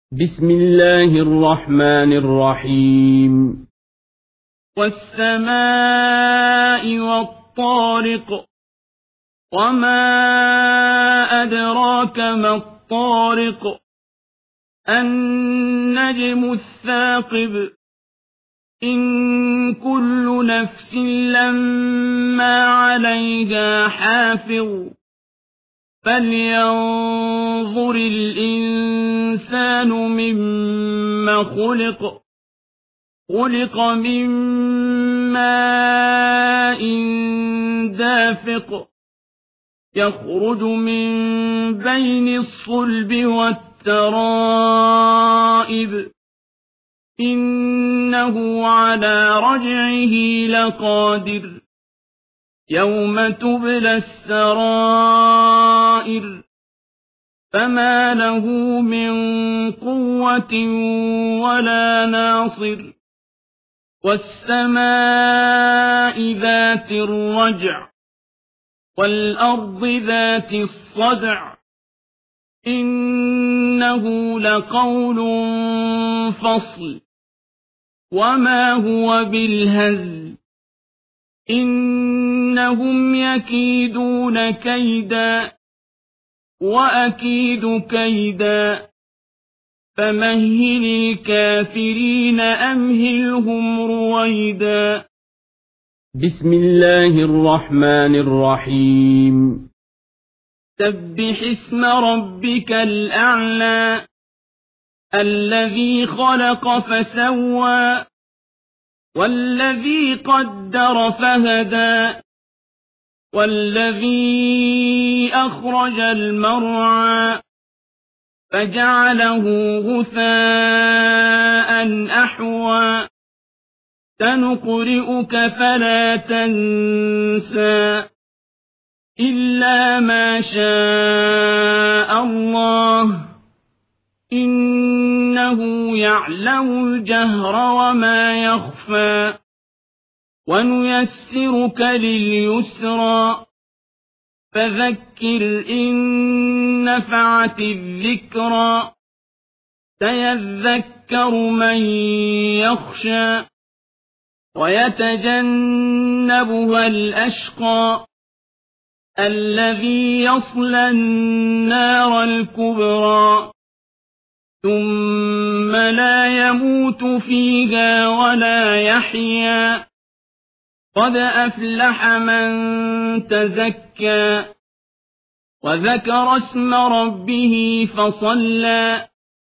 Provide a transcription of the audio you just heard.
بسم الله الرحمن الرحيم. والسماء والطارق وما أدراك ما الطارق النجم الثاقب إن كل نفس لما عليها حافظ فلينظر الإنسان مما خلق من ماء دافق يخرج من بين الصلب والترائب إنه على رجعه لقادر يوم تبلى السرائر فما له من قوة ولا ناصر والسماء ذات الرجع والأرض ذات الصدع إنه لقول فصل وما هو بالهزل إنهم يكيدون كيدا وأكيد كيدا فمهل الكافرين أمهلهم رويدا. بسم الله الرحمن الرحيم. سبح اسم ربك الأعلى الذي خلق فسوى والذي قدر فهدى والذي أخرج المرعى فجعله غثاء أحوى سنقرئك فلا تنسى إلا ما شاء الله إنه يعلم الجهر وما يخفى ونيسرك لليسرى فذكر إن نفعت الذكرى سيذكر من يخشى ويتجنبها الأشقى الذي يصلى النار الكبرى ثم لا يموت فيها ولا يحيا قد أفلح من تزكى وذكر اسم ربه فصلى